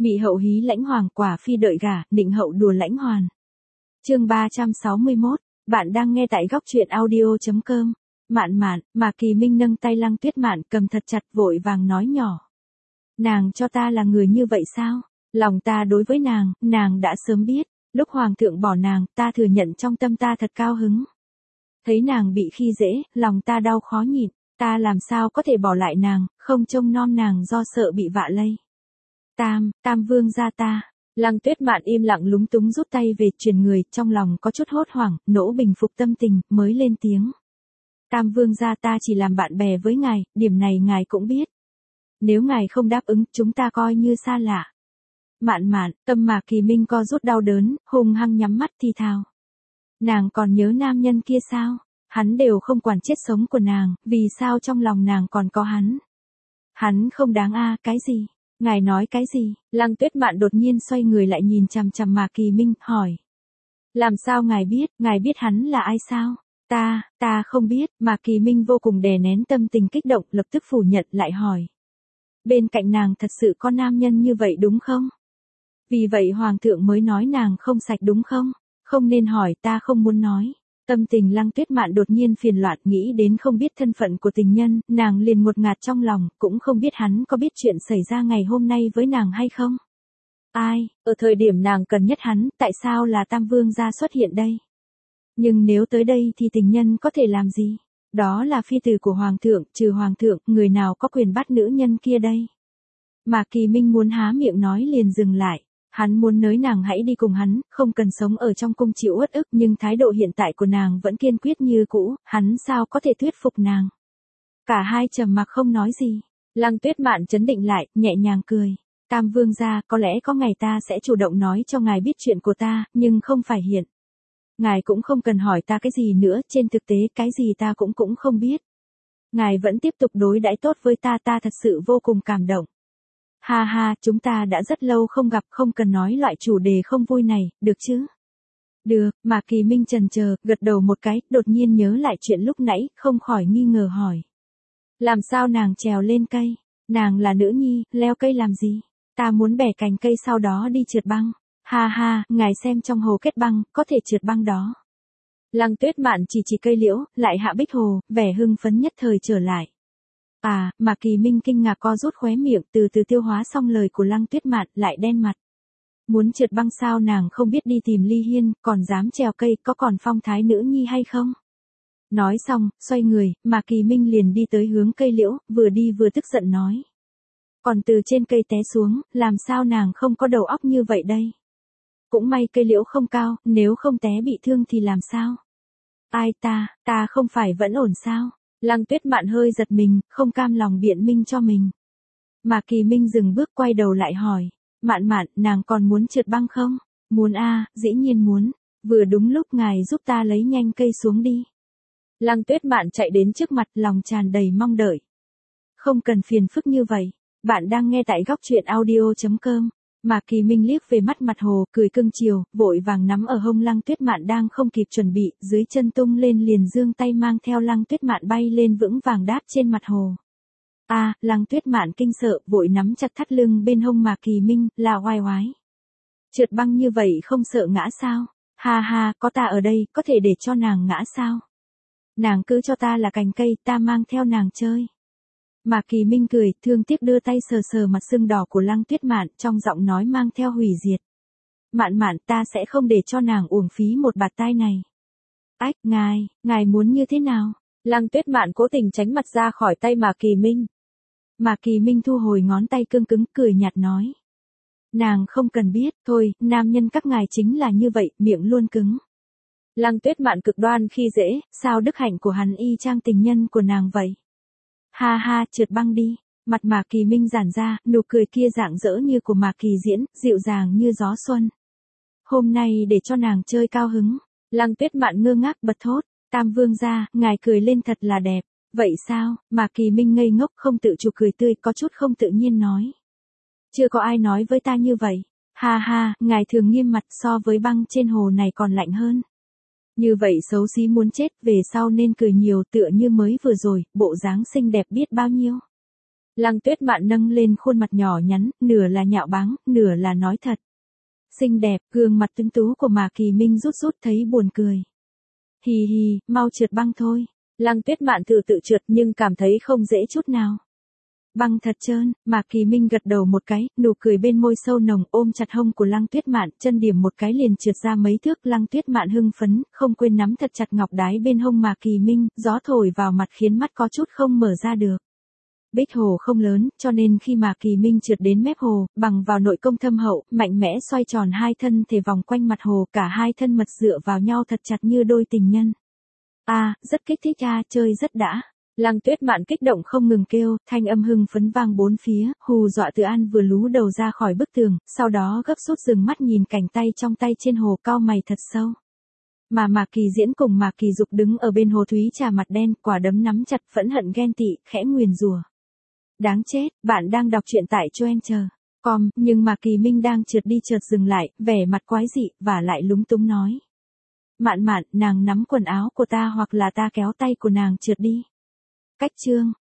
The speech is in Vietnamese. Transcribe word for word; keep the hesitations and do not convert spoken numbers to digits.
Mị hậu hí lãnh hoàng, quả phi đợi gả, nịnh hậu đùa lãnh hoàn. Chương ba trăm sáu mươi mốt, bạn đang nghe tại góc truyện audio chấm com. Mạn mạn, Mạc Kỳ Minh nâng tay Lăng Tuyết Mạn cầm thật chặt, vội vàng nói nhỏ. Nàng cho ta là người như vậy sao? Lòng ta đối với nàng, nàng đã sớm biết. Lúc hoàng thượng bỏ nàng, ta thừa nhận trong tâm ta thật cao hứng. Thấy nàng bị khi dễ, lòng ta đau khó nhịn. Ta làm sao có thể bỏ lại nàng, không trông nom nàng do sợ bị vạ lây. Tam, Tam vương gia ta. Lăng Tuyết Mạn im lặng lúng túng rút tay về, chuyển người, trong lòng có chút hốt hoảng, nỗ bình phục tâm tình, mới lên tiếng. Tam vương gia ta chỉ làm bạn bè với ngài, điểm này ngài cũng biết. Nếu ngài không đáp ứng, chúng ta coi như xa lạ. Mạn mạn, tâm Mạc Kỳ Minh co rút đau đớn, hung hăng nhắm mắt thì thào. Nàng còn nhớ nam nhân kia sao? Hắn đều không quản chết sống của nàng, vì sao trong lòng nàng còn có hắn? Hắn không đáng a, cái gì? Ngài nói cái gì? Lăng Tuyết Mạn đột nhiên xoay người lại nhìn chằm chằm Mạc Kỳ Minh, hỏi. Làm sao ngài biết, ngài biết hắn là ai sao? Ta, ta không biết. Mạc Kỳ Minh vô cùng đè nén tâm tình kích động, lập tức phủ nhận lại hỏi. Bên cạnh nàng thật sự có nam nhân như vậy đúng không? Vì vậy hoàng thượng mới nói nàng không sạch đúng không? Không nên hỏi, ta không muốn nói. Tâm tình Lăng Tuyết Mạn đột nhiên phiền loạn, nghĩ đến không biết thân phận của tình nhân, nàng liền ngột ngạt trong lòng, cũng không biết hắn có biết chuyện xảy ra ngày hôm nay với nàng hay không. Ai, ở thời điểm nàng cần nhất hắn, tại sao là Tam vương gia xuất hiện đây? Nhưng nếu tới đây thì tình nhân có thể làm gì? Đó là phi tử của hoàng thượng, trừ hoàng thượng, người nào có quyền bắt nữ nhân kia đây? Mạc Kỳ Minh muốn há miệng nói liền dừng lại. Hắn muốn nới nàng hãy đi cùng hắn, không cần sống ở trong cung chịu uất ức, nhưng thái độ hiện tại của nàng vẫn kiên quyết như cũ, hắn sao có thể thuyết phục nàng. Cả hai trầm mặc không nói gì. Lăng Tuyết Mạn trấn định lại, nhẹ nhàng cười. Tam vương gia, có lẽ có ngày ta sẽ chủ động nói cho ngài biết chuyện của ta, nhưng không phải hiện. Ngài cũng không cần hỏi ta cái gì nữa, trên thực tế cái gì ta cũng cũng không biết. Ngài vẫn tiếp tục đối đãi tốt với ta, ta thật sự vô cùng cảm động. Ha ha, chúng ta đã rất lâu không gặp, không cần nói loại chủ đề không vui này, được chứ? Được, Mạc Kỳ Minh chần chờ, gật đầu một cái, đột nhiên nhớ lại chuyện lúc nãy, không khỏi nghi ngờ hỏi. Làm sao nàng trèo lên cây? Nàng là nữ nhi, leo cây làm gì? Ta muốn bẻ cành cây sau đó đi trượt băng. Ha ha, ngài xem trong hồ kết băng, có thể trượt băng đó. Lăng Tuyết Mạn chỉ chỉ cây liễu, lại hạ bích hồ, vẻ hưng phấn nhất thời trở lại. À, Mạc Kỳ Minh kinh ngạc co rút khóe miệng, từ từ tiêu hóa xong lời của Lăng Tuyết Mạn, lại đen mặt. Muốn trượt băng sao, nàng không biết đi tìm Ly Hiên, còn dám trèo cây, có còn phong thái nữ nhi hay không? Nói xong, xoay người, Mạc Kỳ Minh liền đi tới hướng cây liễu, vừa đi vừa tức giận nói. Còn từ trên cây té xuống, làm sao nàng không có đầu óc như vậy đây? Cũng may cây liễu không cao, nếu không té bị thương thì làm sao? Ai ta, ta không phải vẫn ổn sao? Lăng Tuyết Mạn hơi giật mình, không cam lòng biện minh cho mình. Mạc Kỳ Minh dừng bước quay đầu lại hỏi. Mạn mạn, nàng còn muốn trượt băng không? Muốn a, dĩ nhiên muốn. Vừa đúng lúc ngài giúp ta lấy nhanh cây xuống đi. Lăng Tuyết Mạn chạy đến trước mặt, lòng tràn đầy mong đợi. Không cần phiền phức như vậy. Bạn đang nghe tại góc truyện audio chấm com. Mạc Kỳ Minh liếc về mắt mặt hồ, cười cưng chiều, vội vàng nắm ở hông Lăng Tuyết Mạn đang không kịp chuẩn bị, dưới chân tung lên liền giương tay mang theo Lăng Tuyết Mạn bay lên vững vàng đáp trên mặt hồ. A, à, Lăng Tuyết Mạn kinh sợ, vội nắm chặt thắt lưng bên hông Mạc Kỳ Minh, là oai oái. Trượt băng như vậy không sợ ngã sao? Ha ha, có ta ở đây, có thể để cho nàng ngã sao? Nàng cứ cho ta là cành cây, ta mang theo nàng chơi. Mạc Kỳ Minh cười, thương tiếc đưa tay sờ sờ mặt sưng đỏ của Lăng Tuyết Mạn, trong giọng nói mang theo hủy diệt. Mạn mạn, ta sẽ không để cho nàng uổng phí một bạt tai này. Ách, ngài, ngài muốn như thế nào? Lăng Tuyết Mạn cố tình tránh mặt ra khỏi tay Mạc Kỳ Minh. Mạc Kỳ Minh thu hồi ngón tay cương cứng, cười nhạt nói. Nàng không cần biết, thôi, nam nhân các ngài chính là như vậy, miệng luôn cứng. Lăng Tuyết Mạn cực đoan khi dễ, sao đức hạnh của hắn y chang tình nhân của nàng vậy? Ha ha, trượt băng đi. Mặt Mạc Kỳ Minh giãn ra, nụ cười kia rạng rỡ như của Mạc Kỳ Diễn, dịu dàng như gió xuân. Hôm nay để cho nàng chơi cao hứng. Lăng Tuyết Mạn ngơ ngác bật thốt. Tam vương gia, ngài cười lên thật là đẹp. Vậy sao? Mạc Kỳ Minh ngây ngốc không tự chủ cười tươi, có chút không tự nhiên nói. Chưa có ai nói với ta như vậy. Ha ha, ngài thường nghiêm mặt, so với băng trên hồ này còn lạnh hơn. Như vậy xấu xí muốn chết, về sau nên cười nhiều, tựa như mới vừa rồi, bộ dáng xinh đẹp biết bao nhiêu. Lăng Tuyết Mạn nâng lên khuôn mặt nhỏ nhắn, nửa là nhạo báng, nửa là nói thật. Xinh đẹp, gương mặt tuấn tú của Mạc Kỳ Minh rút rút thấy buồn cười. Hì hì, mau trượt băng thôi. Lăng Tuyết Mạn tự tự trượt nhưng cảm thấy không dễ chút nào. Băng thật trơn, Mạc Kỳ Minh gật đầu một cái, nụ cười bên môi sâu nồng, ôm chặt hông của Lăng Tuyết Mạn, chân điểm một cái liền trượt ra mấy thước. Lăng Tuyết Mạn hưng phấn, không quên nắm thật chặt ngọc đái bên hông Mạc Kỳ Minh, gió thổi vào mặt khiến mắt có chút không mở ra được. Bích hồ không lớn, cho nên khi Mạc Kỳ Minh trượt đến mép hồ, bằng vào nội công thâm hậu, mạnh mẽ xoay tròn hai thân thể vòng quanh mặt hồ, cả hai thân mật dựa vào nhau thật chặt như đôi tình nhân. A, à, rất kích thích a, à, chơi rất đã. Lăng Tuyết Mạn kích động không ngừng kêu, thanh âm hưng phấn vang bốn phía, hù dọa Từ An vừa lú đầu ra khỏi bức tường, sau đó gấp rút dừng mắt nhìn cảnh tay trong tay trên hồ, cau mày thật sâu. Mà Mạc Kỳ Diễn cùng Mạc Kỳ Dục đứng ở bên hồ thúy trà mặt đen, quả đấm nắm chặt, phẫn hận ghen tị, khẽ nguyền rủa. Đáng chết, bạn đang đọc truyện tại Choencher chấm com, nhưng Mạc Kỳ Minh đang trượt đi chợt dừng lại, vẻ mặt quái dị, và lại lúng túng nói. Mạn Mạn, nàng nắm quần áo của ta hoặc là ta kéo tay của nàng trượt đi. Cách chương.